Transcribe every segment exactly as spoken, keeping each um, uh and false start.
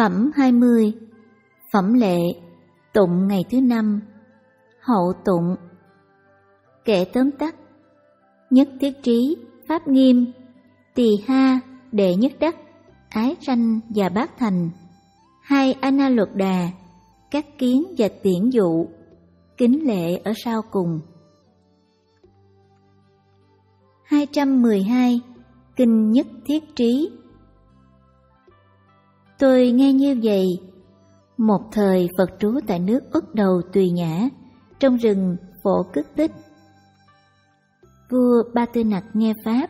Phẩm hai mươi. Phẩm lệ. Tụng ngày thứ năm. Hậu tụng. Kể tóm tắt. Nhất thiết trí, pháp nghiêm, tỳ ha, đệ nhất đắc, ái sanh và bát thành. Hai ana luật đà, các kiến và tiễn dụ, kính lệ ở sau cùng. hai trăm mười hai. Kinh nhất thiết trí. Tôi nghe như vậy. Một thời Phật trú tại nước Ất Đầu Tùy Nhã, trong rừng Phổ Cứt Tích. Vua Ba Tư Nặc nghe pháp.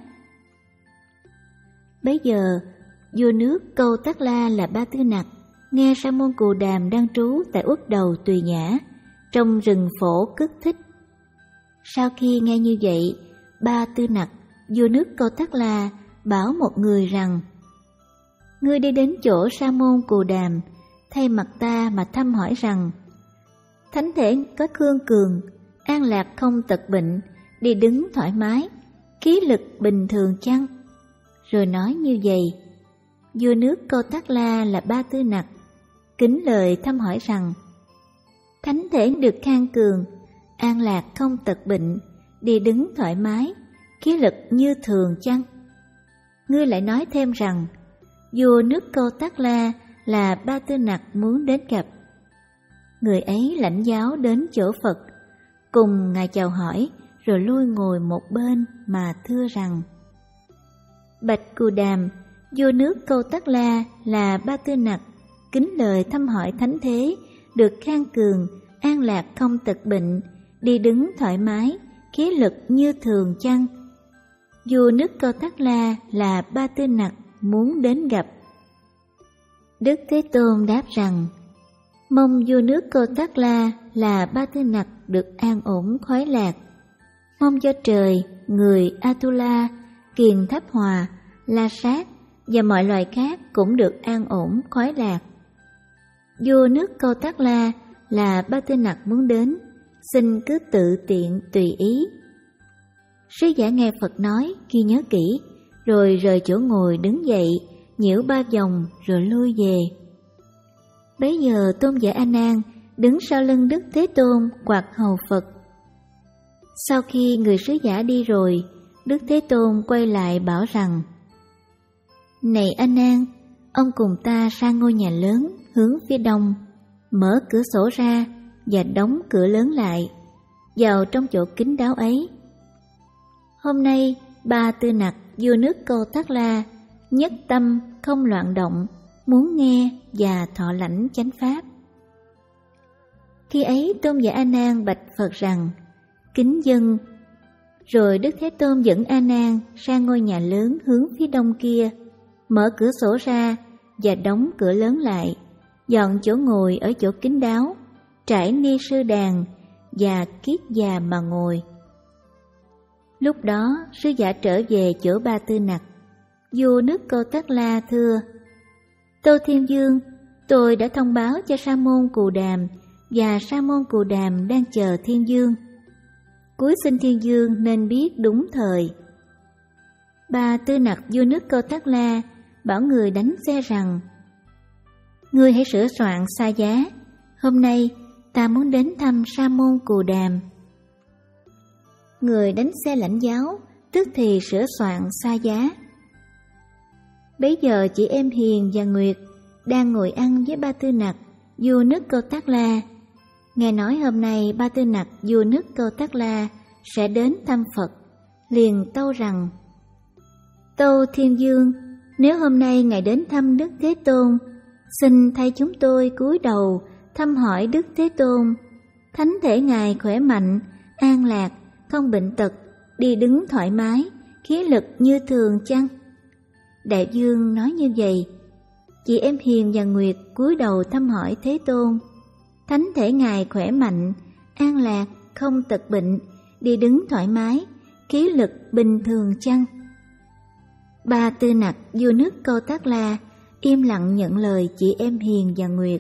Bấy giờ vua nước Câu Tát La là Ba Tư Nặc nghe Sa môn Cù Đàm đang trú tại Ất Đầu Tùy Nhã, trong rừng Phổ Cứt Thích. Sau khi nghe như vậy, Ba Tư Nặc, vua nước Câu Tát La, bảo một người rằng: ngươi đi đến chỗ Sa môn Cù Đàm, thay mặt ta mà thăm hỏi rằng: thánh thể có cương cường, an lạc không tật bệnh, đi đứng thoải mái, khí lực bình thường chăng? Rồi nói như vậy. Vua nước Câu Tát La là Ba Tư Nặc kính lời thăm hỏi rằng: thánh thể được khang cường, an lạc không tật bệnh, đi đứng thoải mái, khí lực như thường chăng? Ngươi lại nói thêm rằng vua nước Câu Tát La là Ba Tư Nặc muốn đến gặp. Người ấy lãnh giáo đến chỗ Phật, cùng ngài chào hỏi, rồi lui ngồi một bên mà thưa rằng: bạch Cù Đàm, vua nước Câu Tát La là Ba Tư Nặc kính lời thăm hỏi thánh thế được khang cường, an lạc không tật bệnh, đi đứng thoải mái, khí lực như thường chăng? Vua nước Câu Tát La là Ba Tư Nặc muốn đến gặp. Đức Thế Tôn đáp rằng: mong vua nước Câu Tát La là Ba Tư Nặc được an ổn khoái lạc. Mong cho trời, người Atula, Kiền Tháp Hòa, La Sát và mọi loài khác cũng được an ổn khoái lạc. Vua nước Câu Tát La là Ba Tư Nặc muốn đến, xin cứ tự tiện tùy ý. Sứ giả nghe Phật nói, ghi nhớ kỹ, rồi rời chỗ ngồi đứng dậy, nhiễu ba vòng rồi lui về. Bấy giờ tôn giả A Nan đứng sau lưng Đức Thế Tôn quạt hầu Phật. Sau khi người sứ giả đi rồi, Đức Thế Tôn quay lại bảo rằng: này A Nan, ông cùng ta sang ngôi nhà lớn hướng phía đông, mở cửa sổ ra và đóng cửa lớn lại, vào trong chỗ kín đáo ấy. Hôm nay Ba Tư Nặc, vua nước Câu Tát La, nhất tâm không loạn động, muốn nghe và thọ lãnh chánh pháp. Khi ấy tôn giả A Nan bạch Phật rằng: kính dâng. Rồi Đức Thế Tôn dẫn A Nan sang ngôi nhà lớn hướng phía đông kia, mở cửa sổ ra và đóng cửa lớn lại, dọn chỗ ngồi ở chỗ kín đáo, trải ni sư đàn và kiết già mà ngồi. Lúc đó sứ giả trở về chỗ Ba Tư Nặc. Vua nước Câu Tát La thưa: Tâu Thiên Vương, tôi đã thông báo cho Sa môn Cù Đàm, và Sa môn Cù Đàm đang chờ Thiên Vương. Cúi xin Thiên Vương nên biết đúng thời. Ba Tư Nặc vua nước Câu Tát La bảo người đánh xe rằng: ngươi hãy sửa soạn xa giá, hôm nay ta muốn đến thăm Sa môn Cù Đàm. Người đánh xe lãnh giáo tức thì sửa soạn xa giá. Bấy giờ chị em Hiền và Nguyệt đang ngồi ăn với Ba Tư Nặc vua nước Câu Tát La, nghe nói hôm nay Ba Tư Nặc vua nước Câu Tát La sẽ đến thăm Phật, liền tâu rằng: Tâu Thiên Vương, nếu hôm nay ngài đến thăm Đức Thế Tôn, xin thay chúng tôi cúi đầu thăm hỏi Đức Thế Tôn, thánh thể ngài khỏe mạnh, an lạc, không bệnh tật, đi đứng thoải mái, khí lực như thường chăng? Đại vương nói như vậy. Chị em Hiền và Nguyệt cúi đầu thăm hỏi Thế Tôn, thánh thể ngài khỏe mạnh, an lạc, không tật bệnh, đi đứng thoải mái, khí lực bình thường chăng? Ba Tư Nặc vua nước Câu Tát La im lặng nhận lời chị em Hiền và Nguyệt.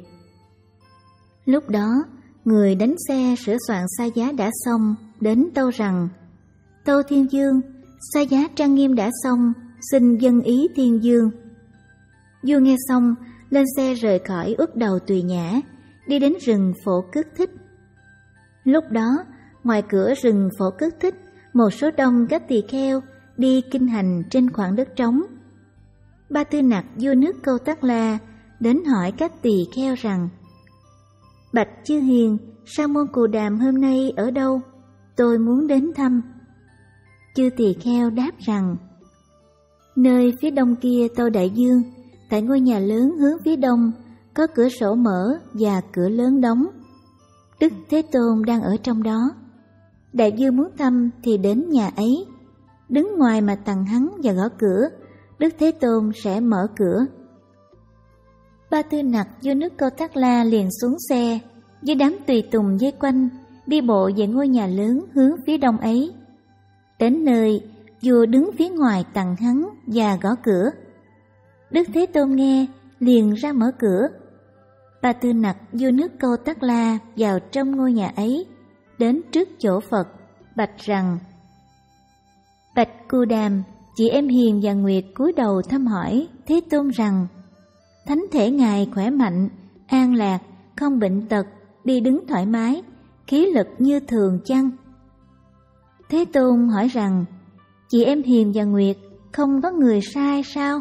Lúc đó người đánh xe sửa soạn xa giá đã xong, đến tâu rằng: Tâu Thiên Vương, xa giá trang nghiêm đã xong, xin dâng ý Thiên Vương. Vua nghe xong lên xe rời khỏi Uất Đầu Tùy Nhã, đi đến rừng Phổ Cước Thích. Lúc đó, ngoài cửa rừng Phổ Cước Thích, một số đông các tỳ kheo đi kinh hành trên khoảng đất trống. Ba Tư Nặc vua nước Câu Tắc La đến hỏi các tỳ kheo rằng: Bạch chư hiền, Sa môn Cù Đàm hôm nay ở đâu? Tôi muốn đến thăm. Chư tỳ kheo đáp rằng: Nơi phía đông kia Tâu Đại Dương, tại ngôi nhà lớn hướng phía đông, có cửa sổ mở và cửa lớn đóng. Đức Thế Tôn đang ở trong đó. Đại Dương muốn thăm thì đến nhà ấy, đứng ngoài mà tằng hắn và gõ cửa, Đức Thế Tôn sẽ mở cửa. Ba Tư Nặc vua nước Câu Tắc La liền xuống xe, với đám tùy tùng vây quanh, đi bộ về ngôi nhà lớn hướng phía đông ấy. Đến nơi, vua đứng phía ngoài tằng hắn và gõ cửa. Đức Thế Tôn nghe, liền ra mở cửa. Ba Tư Nặc vua nước Câu Tắc La vào trong ngôi nhà ấy, đến trước chỗ Phật, bạch rằng: Bạch Cù Đàm, chị em Hiền và Nguyệt cúi đầu thăm hỏi Thế Tôn rằng: Thánh thể Ngài khỏe mạnh, an lạc, không bệnh tật, đi đứng thoải mái, khí lực như thường chăng? Thế Tôn hỏi rằng: Chị em Hiền và Nguyệt không có người sai sao?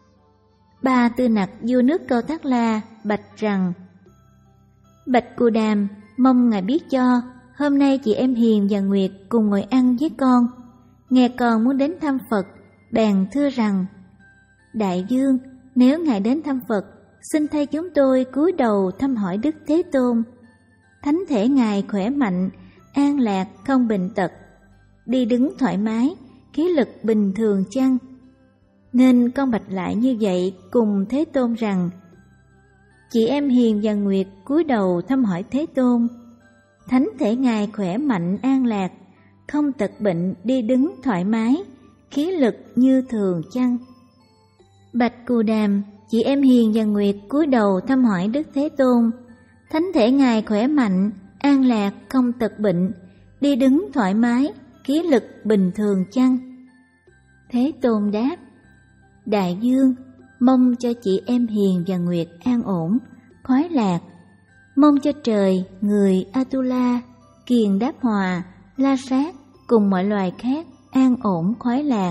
Ba Tư Nặc vua nước Câu Tắc La bạch rằng: Bạch Cù Đàm, mong Ngài biết cho, hôm nay chị em Hiền và Nguyệt cùng ngồi ăn với con, nghe con muốn đến thăm Phật, bèn thưa rằng: Đại Dương, nếu Ngài đến thăm Phật, xin thay chúng tôi cúi đầu thăm hỏi Đức Thế Tôn. Thánh thể Ngài khỏe mạnh, an lạc, không bệnh tật, đi đứng thoải mái, khí lực bình thường chăng? Nên con bạch lại như vậy cùng Thế Tôn rằng: Chị em Hiền và Nguyệt cúi đầu thăm hỏi Thế Tôn. Thánh thể Ngài khỏe mạnh, an lạc, không tật bệnh, đi đứng thoải mái, khí lực như thường chăng? Bạch Cù Đàm, chị em Hiền và Nguyệt cúi đầu thăm hỏi Đức Thế Tôn. Thánh thể Ngài khỏe mạnh, an lạc, không tật bệnh, đi đứng thoải mái, khí lực bình thường chăng? Thế Tôn đáp: Đại Dương, mong cho chị em Hiền và Nguyệt an ổn, khoái lạc. Mong cho trời, người Atula, Kiền Đáp Hòa, La Sát cùng mọi loài khác an ổn khoái lạc.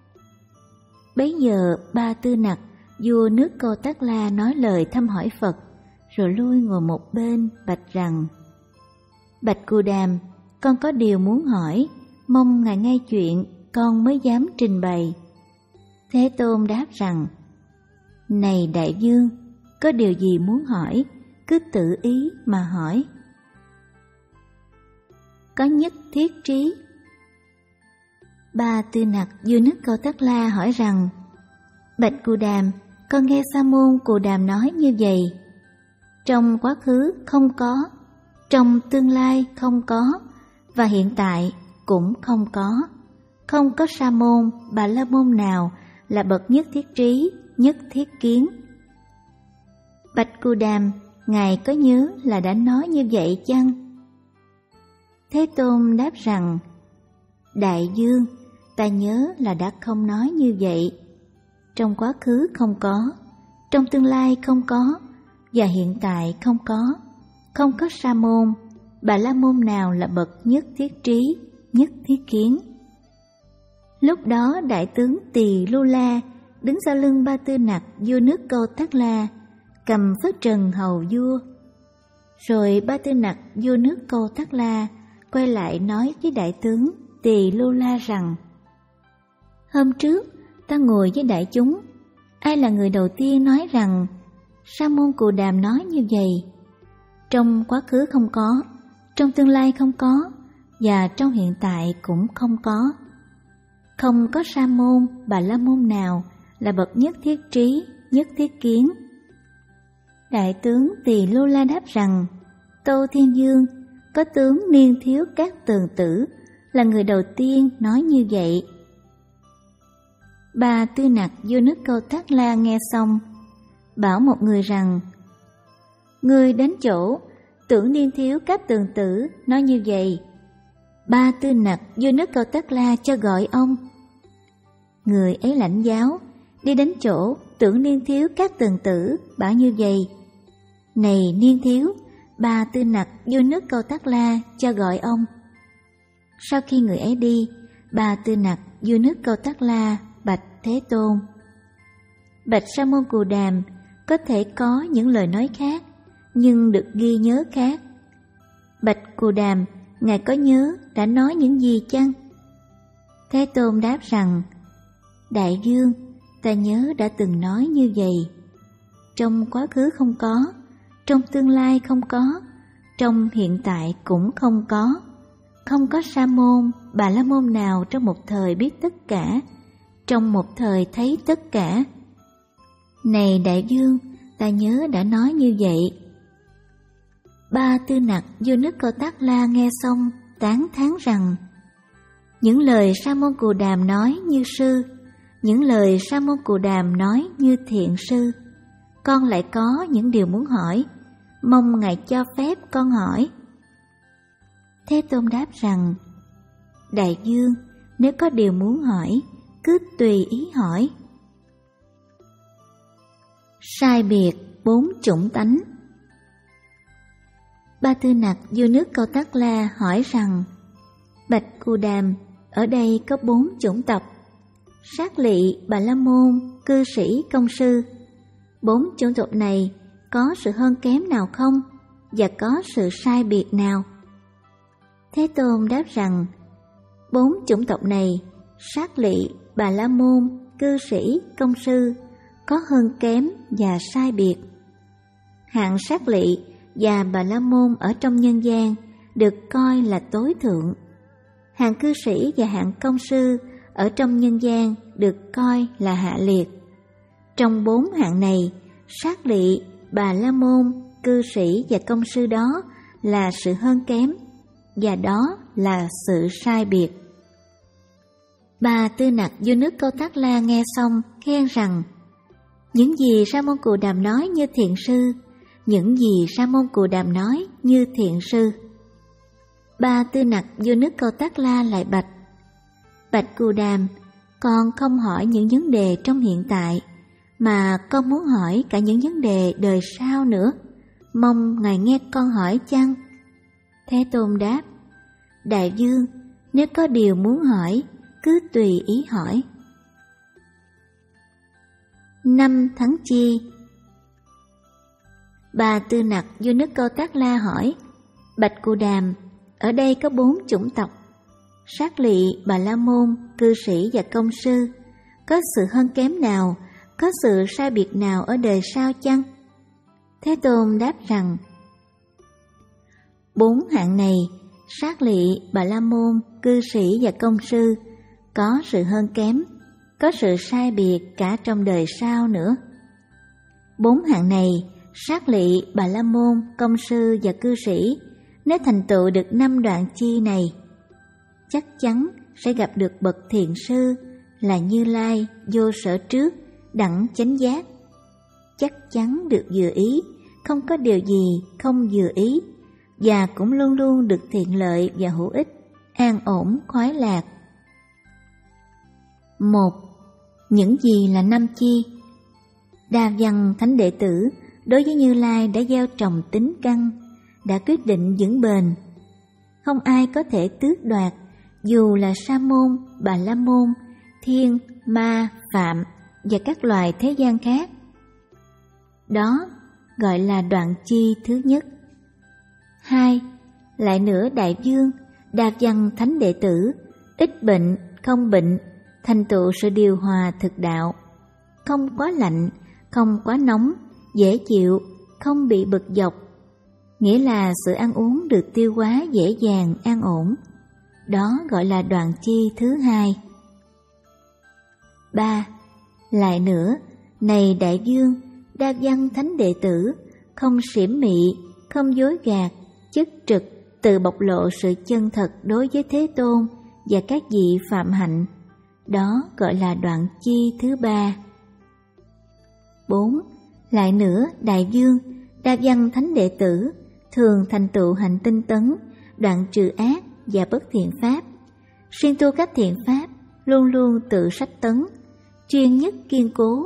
Bấy giờ Ba Tư Nặc vua nước Câu Tắc La nói lời thăm hỏi Phật, rồi lui ngồi một bên bạch rằng: Bạch Cù Đàm, con có điều muốn hỏi, mong Ngài nghe chuyện, con mới dám trình bày. Thế Tôn đáp rằng: Này Đại Dương, có điều gì muốn hỏi, cứ tự ý mà hỏi. Có nhất thiết trí. Ba Tư Nặc vua nước Câu Tắc La hỏi rằng: Bạch Cù Đàm, con nghe Sa môn Cù Đàm nói như vậy: trong quá khứ không có, trong tương lai không có, và hiện tại cũng không có. Không có Sa môn, Bà La môn nào là bậc nhất thiết trí, nhất thiết kiến. Bạch Cù Đàm, Ngài có nhớ là đã nói như vậy chăng? Thế Tôn đáp rằng: Đại Dương, ta nhớ là đã không nói như vậy. Trong quá khứ không có, trong tương lai không có, và hiện tại không có. Không có Sa môn, Bà La môn nào là bậc nhất thiết trí, nhất thiết kiến. Lúc đó đại tướng Tỳ Lu La đứng sau lưng Ba Tư Nặc vua nước Câu Tắc La, cầm phất trần hầu vua. Rồi Ba Tư Nặc vua nước Câu Tắc La quay lại nói với đại tướng Tỳ Lu La rằng: Hôm trước ta ngồi với đại chúng, ai là người đầu tiên nói rằng Sa môn Cù Đàm nói như vậy? Trong quá khứ không có, trong tương lai không có, và trong hiện tại cũng không có. Không có Sa môn, Bà La môn nào là bậc nhất thiết trí, nhất thiết kiến. Đại tướng Tỳ Lu La đáp rằng: Tâu Thiên Dương, có tướng Niên Thiếu Các Tường Tử là người đầu tiên nói như vậy. Ba Tư Nặc vua nước Câu Tắc La nghe xong, bảo một người rằng: Người đến chỗ tưởng Niên Thiếu Các Tường Tử nói như vậy. Ba Tư Nặc vua nước Câu Tắc La cho gọi ông. Người ấy lãnh giáo, đi đến chỗ Tưởng Niên Thiếu các tần tử bảo như vậy: Này Niên Thiếu, Ba Tư Nặc vô nước Câu Tác La cho gọi ông. Sau khi người ấy đi, Ba Tư Nặc vô nước Câu Tác La bạch Thế Tôn: Bạch Sa môn Cù Đàm, có thể có những lời nói khác, nhưng được ghi nhớ khác. Bạch Cù Đàm, ngài có nhớ đã nói những gì chăng? Thế Tôn đáp rằng: Đại vương, ta nhớ đã từng nói như vậy. Trong quá khứ không có, trong tương lai không có, trong hiện tại cũng không có. Không có Sa môn, Bà La môn nào trong một thời biết tất cả, trong một thời thấy tất cả. Này đại vương, ta nhớ đã nói như vậy. Ba Tư Nặc vô nước Câu Tác La nghe xong tán thán rằng: Những lời Sa môn Cù Đàm nói như sư, những lời Sa môn Cù Đàm nói như thiện sư. Con lại có những điều muốn hỏi, mong ngài cho phép con hỏi. Thế Tôn đáp rằng: Đại vương, nếu có điều muốn hỏi, cứ tùy ý hỏi. Sai biệt bốn chủng tánh. Ba Tư Nặc vô nước Câu Tác La hỏi rằng: Bạch Cù Đàm, ở đây có bốn chủng tộc: Sát Lị, Bà La môn, Cư sĩ, Công sư. Bốn chủng tộc này có sự hơn kém nào không, và có sự sai biệt nào? Thế Tôn đáp rằng: Bốn chủng tộc này, Sát Lị, Bà La môn, Cư sĩ, Công sư, có hơn kém và sai biệt. Hạng Sát Lị và Bà La môn ở trong nhân gian được coi là tối thượng. Hạng cư sĩ và hạng công sư ở trong nhân gian được coi là hạ liệt. Trong bốn hạng này, Sát Lị, Bà La môn, cư sĩ và công sư đó là sự hơn kém, và đó là sự sai biệt. Ba Tư Nặc vô nước Câu Tác La nghe xong khen rằng: Những gì Sa môn Cù Đàm nói như thiện sư, những gì Sa môn Cù Đàm nói như thiện sư. Ba Tư Nặc vô nước Câu Tác La lại bạch: Bạch Cù Đàm, con không hỏi những vấn đề trong hiện tại, mà con muốn hỏi cả những vấn đề đời sau nữa. Mong ngài nghe con hỏi chăng? Thế Tôn đáp: Đại vương, nếu có điều muốn hỏi, cứ tùy ý hỏi. Năm Thắng Chi. Ba Tư Nặc vô nước Câu Tác La hỏi: Bạch Cù Đàm, ở đây có bốn chủng tộc: Sát Lị, Bà La môn, cư sĩ và công sư. Có sự hơn kém nào, có sự sai biệt nào ở đời sau chăng? Thế Tôn đáp rằng: Bốn hạng này, Sát Lị, Bà La môn, cư sĩ và công sư, có sự hơn kém, có sự sai biệt cả trong đời sau nữa. Bốn hạng này, Sát Lị, Bà La môn, công sư và cư sĩ, nếu thành tựu được năm đoạn chi này, chắc chắn sẽ gặp được bậc thiện sư là Như Lai vô sở trước, đẳng chánh giác. Chắc chắn được vừa ý, không có điều gì không vừa ý, và cũng luôn luôn được thiện lợi và hữu ích, an ổn khoái lạc. Một. Những gì là năm chi? Đa Văn Thánh Đệ Tử đối với Như Lai đã gieo trồng tính căn, đã quyết định vững bền. Không ai có thể tước đoạt, dù là Sa môn, Bà La môn, thiên, ma, phạm và các loài thế gian khác. Đó gọi là đoạn chi thứ nhất. Hai. Lại nữa đại vương, Đa Văn Thánh Đệ Tử, ít bệnh, không bệnh, thành tựu sự điều hòa thực đạo, không quá lạnh, không quá nóng, dễ chịu, không bị bực dọc, nghĩa là sự ăn uống được tiêu hóa dễ dàng, an ổn. Đó gọi là đoạn chi thứ hai. Ba. Lại nữa, này đại vương, Đa Văn Thánh Đệ Tử, không xiểm mị, không dối gạt, chất trực, tự bộc lộ sự chân thật đối với Thế Tôn và các vị phạm hạnh. Đó gọi là đoạn chi thứ ba. Bốn. Lại nữa, đại vương, Đa Văn Thánh Đệ Tử, thường thành tựu hạnh tinh tấn, đoạn trừ ác và bất thiện pháp, xuyên tu các thiện pháp, luôn luôn tự sách tấn, chuyên nhất kiên cố,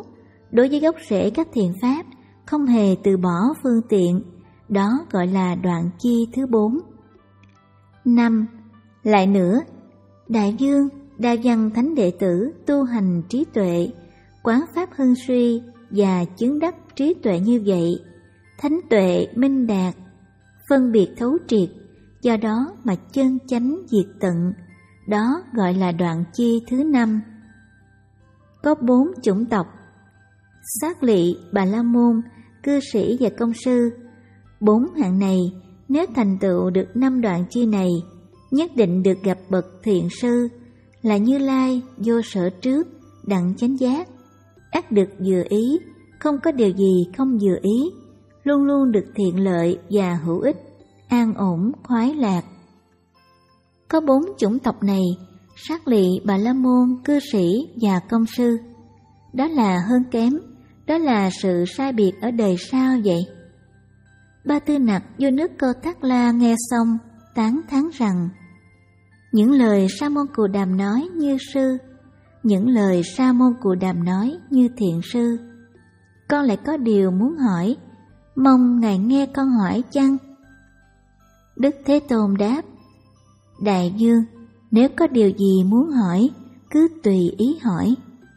đối với gốc rễ các thiện pháp, không hề từ bỏ phương tiện, đó gọi là đoạn chi thứ bốn. Năm. Lại nữa, đại dương, đa văn thánh đệ tử tu hành trí tuệ, quán pháp hưng suy và chứng đắc trí tuệ như vậy, thánh tuệ minh đạt, phân biệt thấu triệt, do đó mà chân chánh diệt tận, đó gọi là đoạn chi thứ năm. Có bốn chủng tộc: Sát Lị, Bà La Môn, Cư Sĩ và Công Sư. Bốn hạng này nếu thành tựu được năm đoạn chi này, nhất định được gặp bậc thiện sư là Như Lai, vô sở trước, đặng chánh giác, ắt được vừa ý, không có điều gì không vừa ý, luôn luôn được thiện lợi và hữu ích, an ổn, khoái lạc. Có bốn chủng tộc này: Sát Lị, Bà La Môn, Cư Sĩ và Công Sư. Đó là hơn kém, đó là sự sai biệt ở đời sau vậy. Ba Tư Nặc vô nước Câu Tắc La nghe xong tán thán rằng: những lời Sa môn Cù Đàm nói như sư, những lời Sa môn Cù Đàm nói như thiện sư. Con lại có điều muốn hỏi, mong ngài nghe con hỏi chăng? Đức Thế Tôn đáp: Đại vương, nếu có điều gì muốn hỏi, cứ tùy ý hỏi.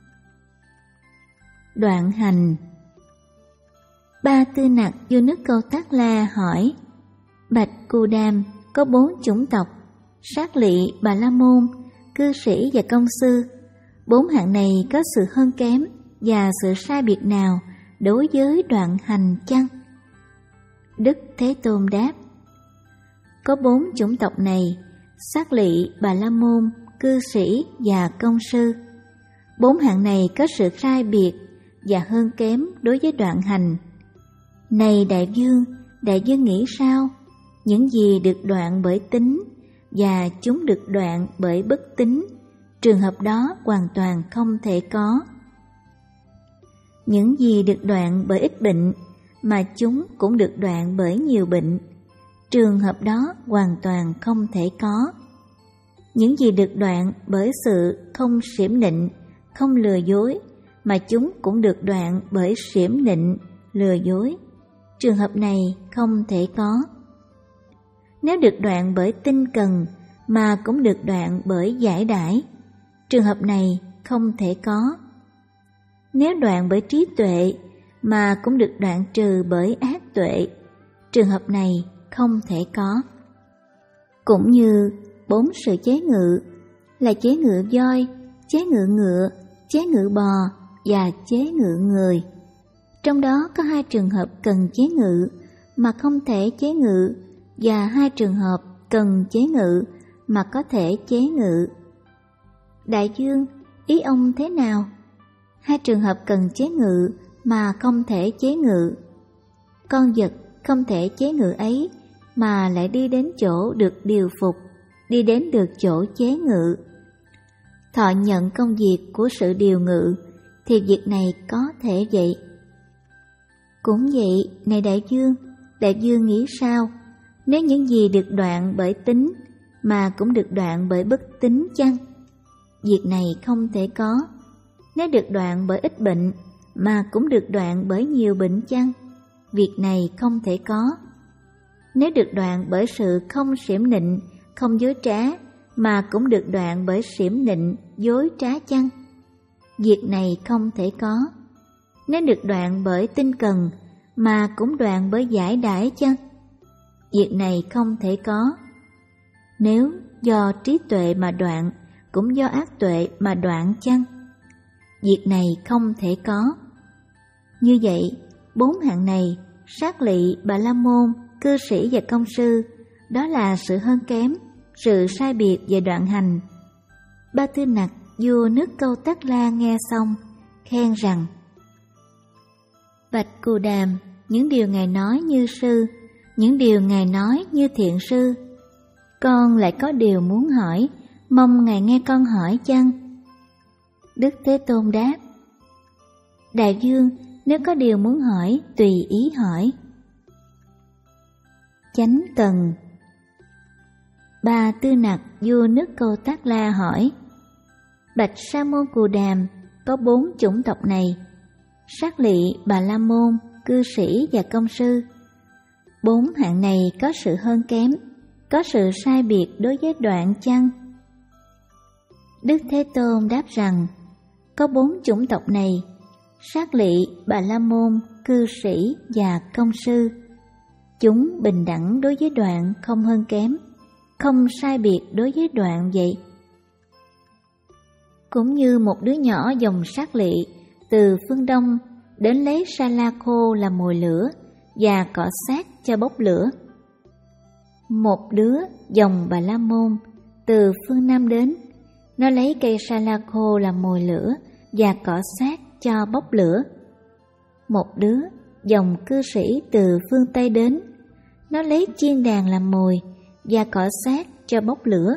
Đoạn hành. Ba Tư Nặc vô nước Câu Tắc La hỏi: Bạch Cù Đàm, có bốn chủng tộc: Sát Lị, Bà La Môn, Cư Sĩ và Công Sư. Bốn hạng này có sự hơn kém và sự sai biệt nào đối với đoạn hành chăng? Đức Thế Tôn đáp: Có bốn chủng tộc này: Sát Lị, Bà La Môn, Cư Sĩ và Công Sư. Bốn hạng này có sự sai biệt và hơn kém đối với đoạn hành. Này đại vương, đại vương nghĩ sao? Những gì được đoạn bởi tính và chúng được đoạn bởi bất tính, trường hợp đó hoàn toàn không thể có. Những gì được đoạn bởi ít bệnh mà chúng cũng được đoạn bởi nhiều bệnh, trường hợp đó hoàn toàn không thể có. Những gì được đoạn bởi sự không xiểm nịnh, không lừa dối mà chúng cũng được đoạn bởi xiểm nịnh, lừa dối, trường hợp này không thể có. Nếu được đoạn bởi tinh cần mà cũng được đoạn bởi giải đãi, trường hợp này không thể có. Nếu đoạn bởi trí tuệ mà cũng được đoạn trừ bởi ác tuệ, trường hợp này không thể có. Cũng như bốn sự chế ngự là chế ngự voi, chế ngự ngựa, chế ngự bò và chế ngự người. Trong đó có hai trường hợp cần chế ngự mà không thể chế ngự, và hai trường hợp cần chế ngự mà có thể chế ngự. Đại vương, ý ông thế nào? Hai trường hợp cần chế ngự mà không thể chế ngự. Con vật không thể chế ngự ấy mà lại đi đến chỗ được điều phục, đi đến được chỗ chế ngự. Thọ nhận công việc của sự điều ngự thì việc này có thể vậy. Cũng vậy, này đại vương, đại vương nghĩ sao? Nếu những gì được đoạn bởi tính mà cũng được đoạn bởi bất tính chăng? Việc này không thể có. Nếu được đoạn bởi ít bệnh mà cũng được đoạn bởi nhiều bệnh chăng? Việc này không thể có. Nếu được đoạn bởi sự không xiểm nịnh, không dối trá mà cũng được đoạn bởi xiểm nịnh, dối trá chăng? Việc này không thể có. Nếu được đoạn bởi tinh cần mà cũng đoạn bởi giải đãi chăng? Việc này không thể có. Nếu do trí tuệ mà đoạn, cũng do ác tuệ mà đoạn chăng? Việc này không thể có. Như vậy, bốn hạng này, Sát Lị, Bà La Môn, Cư Sĩ và Công Sư, đó là sự hơn kém, sự sai biệt về đoạn hành. Ba Tư Nặc vua nước Câu Tắc La nghe xong, khen rằng: Bạch Cù Đàm, những điều ngài nói như sư, những điều ngài nói như thiện sư. Con lại có điều muốn hỏi, mong ngài nghe con hỏi chăng? Đức Thế Tôn đáp: Đại vương, nếu có điều muốn hỏi, tùy ý hỏi. Chánh cần. Ba Tư Nặc vua nước Câu Tắc La hỏi: Bạch Sa môn Cù Đàm, có bốn chủng tộc này: Sát Lị, Bà La Môn, cư sĩ và công sư. Bốn hạng này có sự hơn kém, có sự sai biệt đối với Đoạn chăng? Đức Thế Tôn đáp rằng, có bốn chủng tộc này: Sát Lị, Bà La Môn, cư sĩ và công sư. Chúng bình đẳng đối với Đoạn, không hơn kém, không sai biệt đối với Đoạn vậy. Cũng như một đứa nhỏ dòng Sát Lị từ phương Đông đến lấy sa la khô làm mồi lửa và cọ sát cho bốc lửa. Một đứa dòng Bà La Môn từ phương Nam đến, nó lấy cây sa la khô làm mồi lửa và cọ sát cho bốc lửa. Một đứa dòng cư sĩ từ phương Tây đến, nó lấy chiên đàn làm mồi và cọ sát cho bốc lửa.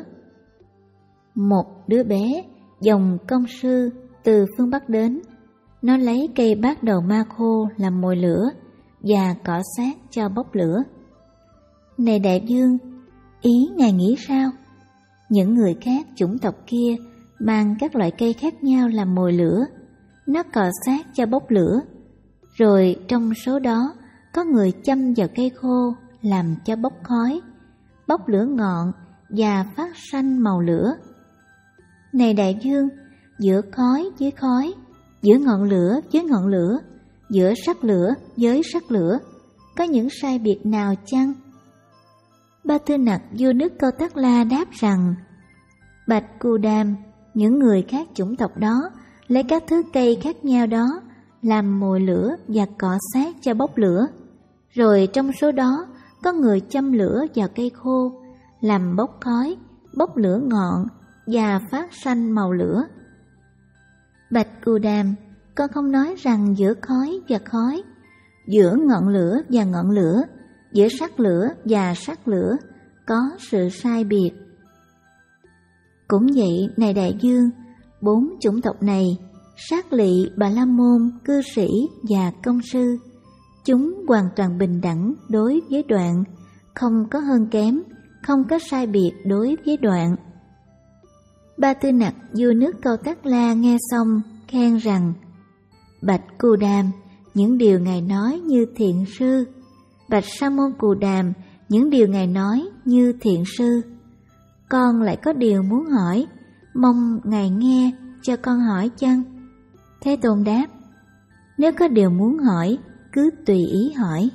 Một đứa bé dòng công sư từ phương Bắc đến, nó lấy cây bát đầu ma khô làm mồi lửa và cọ sát cho bốc lửa. Này đại vương, ý ngài nghĩ sao? Những người khác chủng tộc kia mang các loại cây khác nhau làm mồi lửa, nó cọ sát cho bốc lửa, rồi trong số đó có người châm vào cây khô làm cho bốc khói, bốc lửa ngọn và phát sanh màu lửa. Này đại vương, giữa khói với khói, giữa ngọn lửa với ngọn lửa, giữa sắc lửa với sắc lửa, có những sai biệt nào chăng? Ba Tư Nặc vua nước Câu Tắc La đáp rằng, bạch Cù Đàm, những người khác chủng tộc đó lấy các thứ cây khác nhau đó làm mồi lửa và cọ sát cho bốc lửa, rồi trong số đó có người châm lửa vào cây khô làm bốc khói, bốc lửa ngọn và phát sanh màu lửa. Bạch Cù Đàm, con không nói rằng giữa khói và khói, giữa ngọn lửa và ngọn lửa, giữa sắc lửa và sắc lửa có sự sai biệt. Cũng vậy, này đại vương, bốn chủng tộc này, Sát Lị, Bà La Môn, cư sĩ và công sư, chúng hoàn toàn bình đẳng đối với Đoạn, không có hơn kém, không có sai biệt đối với Đoạn. Ba Tư Nặc vua nước Câu Tắc La nghe xong khen rằng, bạch Cù Đàm, những điều ngài nói như thiện sư. Bạch Sa môn Cù Đàm, những điều ngài nói như thiện sư. Con lại có điều muốn hỏi, mong ngài nghe cho con hỏi chăng? Thế Tôn đáp, nếu có điều muốn hỏi, cứ tùy ý hỏi.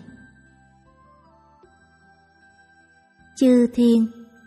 Chư thiên.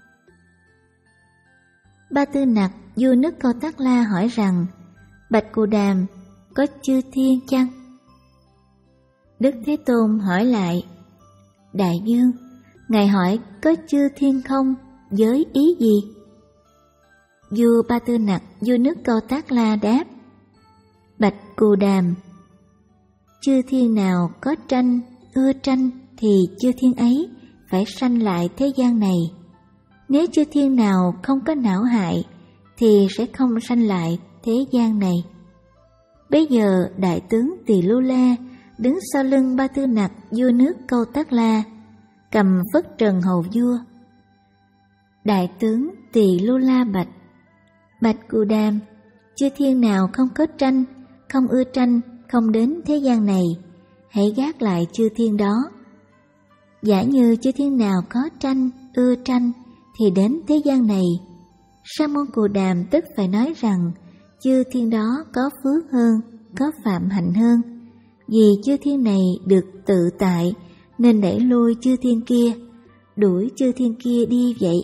Ba Tư Nặc vua nước Câu Tắc La hỏi rằng, bạch Cù Đàm, có chư thiên chăng? Đức Thế Tôn hỏi lại, đại vương, ngài hỏi có chư thiên không, với ý gì? Vua Ba Tư Nặc vua nước Câu Tắc La đáp, bạch Cù Đàm, chư thiên nào có tranh, ưa tranh thì chư thiên ấy phải sanh lại thế gian này. Nếu chư thiên nào không có não hại thì sẽ không sanh lại thế gian này. Bây giờ đại tướng Tỳ Lưu La đứng sau lưng Ba Tư Nặc vua nước Câu Tắc La, cầm phất trần hầu vua. Đại tướng Tỳ Lưu La bạch, bạch Cù Đàm, chư thiên nào không có tranh, không ưa tranh, không đến thế gian này, hãy gác lại chư thiên đó. Giả như chư thiên nào có tranh, ưa tranh thì đến thế gian này, Sa môn Cù Đàm tức phải nói rằng chư thiên đó có phước hơn, có phạm hạnh hơn, vì chư thiên này được tự tại nên đẩy lui chư thiên kia, đuổi chư thiên kia đi vậy.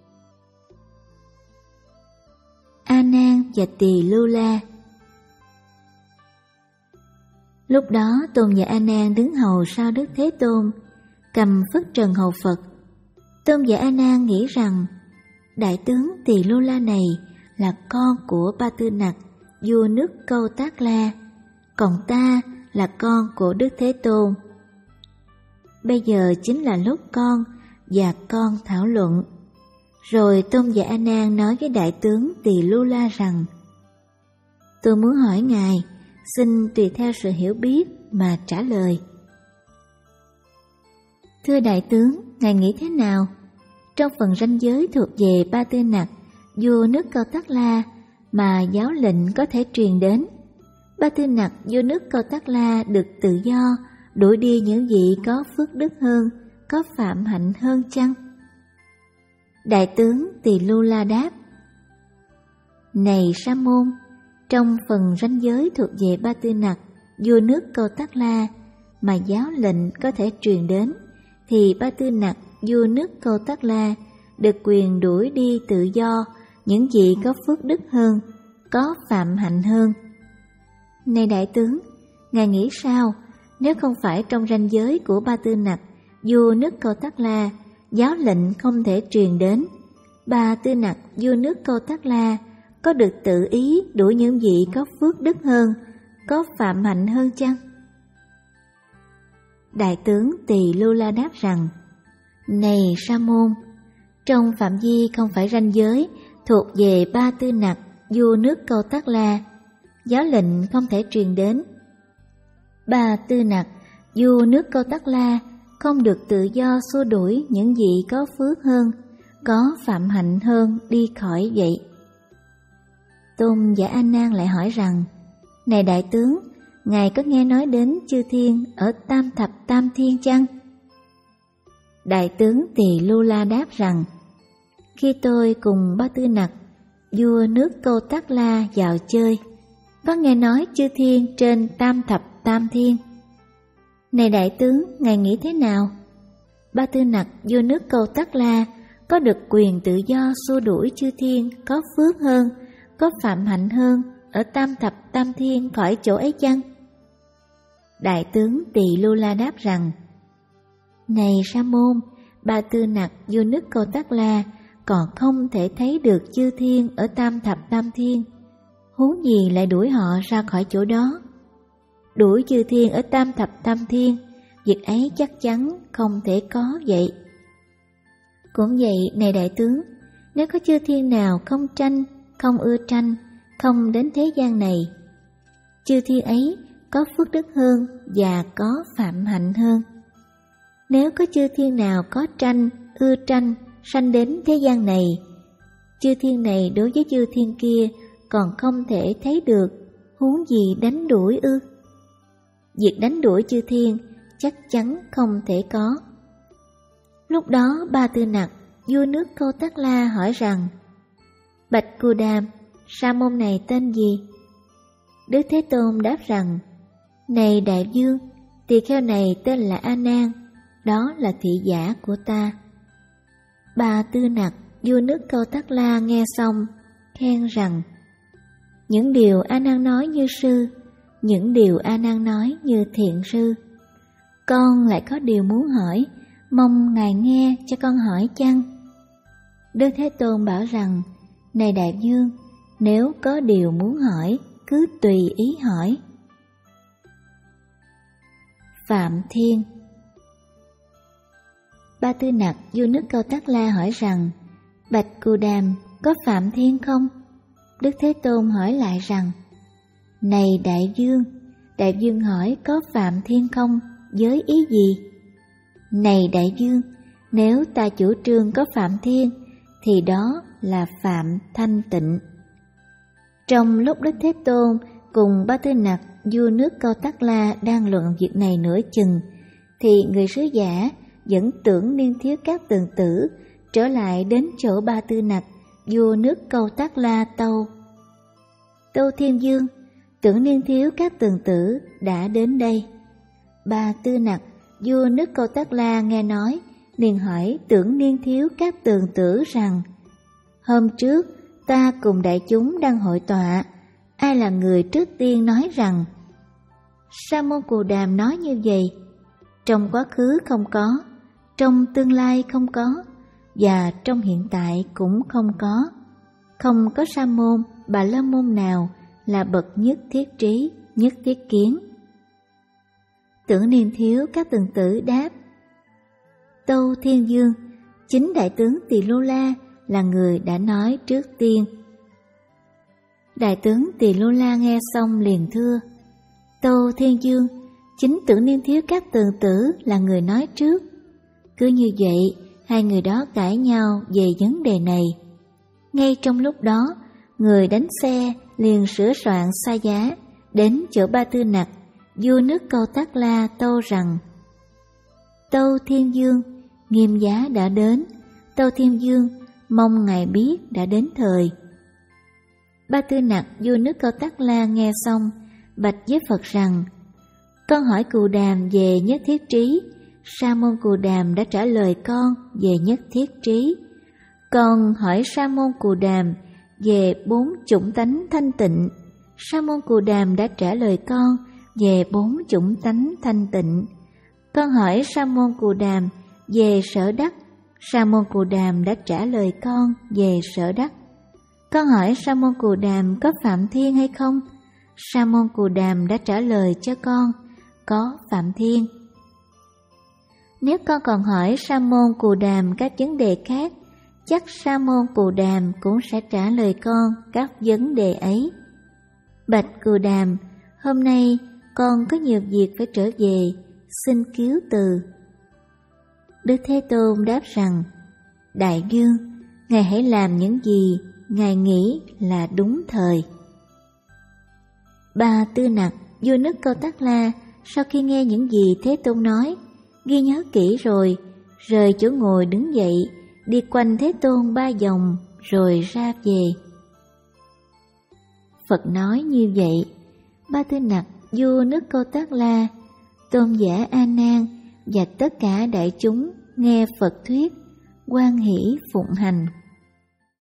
A Nan và Tỳ Lưu La. Lúc đó Tôn và A Nan đứng hầu sau Đức Thế Tôn, cầm phất trần hầu Phật. Tôn và A Nan nghĩ rằng đại tướng Tỳ Lưu La này là con của Ba Tư Nặc vua nước Câu Tắc La, còn ta là con của Đức Thế Tôn. Bây giờ chính là lúc con và con thảo luận. Rồi Tôn và A Nan nói với đại tướng Tỳ Lưu La rằng, tôi muốn hỏi ngài, xin tùy theo sự hiểu biết mà trả lời. Thưa đại tướng, ngài nghĩ thế nào? Trong phần ranh giới thuộc về Ba Tư Nặc vua nước Câu Tắc La mà giáo lệnh có thể truyền đến, Ba Tư Nặc vua nước Câu Tác La được tự do, đuổi đi những vị có phước đức hơn, có phạm hạnh hơn chăng? Đại tướng Tỳ Lưu La đáp: Này Sa môn, trong phần ranh giới thuộc về Ba Tư Nặc vua nước Câu Tác La mà giáo lệnh có thể truyền đến, thì Ba Tư Nặc vua nước Câu Tác La được quyền đuổi đi tự do những vị có phước đức hơn, có phạm hạnh hơn. Này đại tướng, ngài nghĩ sao nếu không phải trong ranh giới của Ba Tư Nặc vua nước Câu Tác La, giáo lệnh không thể truyền đến, Ba Tư Nặc vua nước Câu Tác La có được tự ý đuổi những vị có phước đức hơn, có phạm hạnh hơn chăng? Đại tướng Tỳ Lưu La đáp rằng: Này Sa môn, trong phạm vi không phải ranh giới thuộc về Ba Tư Nặc vua nước Câu Tác La, giáo lệnh không thể truyền đến. Ba Tư Nặc vua nước Câu Tác La không được tự do xua đuổi những vị có phước hơn, có phạm hạnh hơn đi khỏi vậy. Tôn giả A Nan lại hỏi rằng: Này đại tướng, ngài có nghe nói đến chư thiên ở Tam Thập Tam Thiên chăng? Đại tướng Tỳ Lưu La đáp rằng: Khi tôi cùng Ba Tư Nặc vua nước Câu Tác La vào chơi, có nghe nói chư thiên trên Tam Thập Tam Thiên. Này đại tướng, ngài nghĩ thế nào? Ba Tư Nặc vua nước Câu Tác La có được quyền tự do xua đuổi chư thiên có phước hơn, có phạm hạnh hơn ở Tam Thập Tam Thiên khỏi chỗ ấy chăng? Đại tướng Tỳ Lưu La đáp rằng: Này Sa môn, Ba Tư Nặc vua nước Câu Tác La còn không thể thấy được chư thiên ở Tam Thập Tam Thiên, huống gì lại đuổi họ ra khỏi chỗ đó. Đuổi chư thiên ở Tam Thập Tam Thiên, việc ấy chắc chắn không thể có vậy. Cũng vậy, này đại tướng, nếu có chư thiên nào không tranh, không ưa tranh, không đến thế gian này, chư thiên ấy có phước đức hơn và có phạm hạnh hơn. Nếu có chư thiên nào có tranh, ưa tranh, sanh đến thế gian này, chư thiên này đối với chư thiên kia còn không thể thấy được, huống gì đánh đuổi ư? Việc đánh đuổi chư thiên chắc chắn không thể có. Lúc đó Ba Tư Nặc vua nước Câu Tác La hỏi rằng: Bạch Cù Đàm, sa môn này tên gì? Đức Thế Tôn đáp rằng: Này đại vương, tỳ kheo này tên là A Nan, đó là thị giả của ta. Ba Tư Nặc vua nước Câu Tác La nghe xong khen rằng: Những điều A Nan nói như sư, những điều A Nan nói như thiện sư. Con lại có điều muốn hỏi, mong ngài nghe cho con hỏi chăng? Đức Thế Tôn bảo rằng: Này đại vương, nếu có điều muốn hỏi, cứ tùy ý hỏi. Phạm Thiên. Ba Tư Nặc vua nước Câu Tác La hỏi rằng: Bạch Cù Đàm, có Phạm Thiên không? Đức Thế Tôn hỏi lại rằng: Này đại vương, đại vương hỏi có Phạm Thiên không với ý gì? Này đại vương, nếu ta chủ trương có Phạm Thiên thì đó là Phạm Thanh Tịnh. Trong lúc Đức Thế Tôn cùng Ba Tư Nặc vua nước Câu Tác La đang luận việc này nửa chừng, thì người sứ giả dẫn Tưởng Niên Thiếu Các Tường Tử trở lại đến chỗ Ba Tư Nặc vua nước Câu Tác La tâu: Tâu Thiên Vương, Tưởng Niên Thiếu Các Tường Tử đã đến đây. Ba Tư Nặc vua nước Câu Tác La nghe nói, liền hỏi Tưởng Niên Thiếu Các Tường Tử rằng: Hôm trước ta cùng đại chúng đang hội tọa, ai là người trước tiên nói rằng Sa môn Cù Đàm nói như vậy? Trong quá khứ không có, trong tương lai không có, và trong hiện tại cũng không có. Không có sa môn, bà la môn nào là bậc nhất thiết trí, nhất thiết kiến. Tưởng Niên Thiếu Các Tường Tử đáp: Tâu Thiên Vương, chính đại tướng Tỳ Lô La là người đã nói trước tiên. Đại tướng Tỳ Lô La nghe xong liền thưa: Tâu Thiên Vương, chính Tưởng Niên Thiếu Các Tường Tử là người nói trước. Cứ như vậy, hai người đó cãi nhau về vấn đề này. Ngay trong lúc đó, người đánh xe liền sửa soạn xa giá, đến chỗ Ba Tư Nặc, vua nước Câu Tác La tâu rằng: Tâu Thiên Vương, Nghiêm Giá đã đến. Tâu Thiên Vương, mong ngài biết đã đến thời. Ba Tư Nặc, vua nước Câu Tác La nghe xong, bạch với Phật rằng: Con hỏi Cù Đàm về nhất thiết trí, Sa môn Cù Đàm đã trả lời con về nhất thiết trí. Còn hỏi Sa môn Cù Đàm về bốn chủng tánh thanh tịnh, Sa môn Cù Đàm đã trả lời con về bốn chủng tánh thanh tịnh. Con hỏi Sa môn Cù Đàm về sở đắc, Sa môn Cù Đàm đã trả lời con về sở đắc. Con hỏi Sa môn Cù Đàm có phạm thiên hay không, Sa môn Cù Đàm đã trả lời cho con có phạm thiên. Nếu con còn hỏi Sa môn Cù Đàm các vấn đề khác, chắc Sa môn Cù Đàm cũng sẽ trả lời con các vấn đề ấy. Bạch Cù Đàm, hôm nay con có nhiều việc phải trở về, xin cứu từ. Đức Thế Tôn đáp rằng: Đại vương, ngài hãy làm những gì ngài nghĩ là đúng thời. Ba Tư Nặc, vua nước Câu Tác La, sau khi nghe những gì Thế Tôn nói, ghi nhớ kỹ rồi, rời chỗ ngồi đứng dậy, đi quanh Thế Tôn ba vòng rồi ra về. Phật nói như vậy, Ba Tư Nặc, vua nước Câu Tác La, Tôn giả A Nan và tất cả đại chúng nghe Phật thuyết, hoan hỷ phụng hành.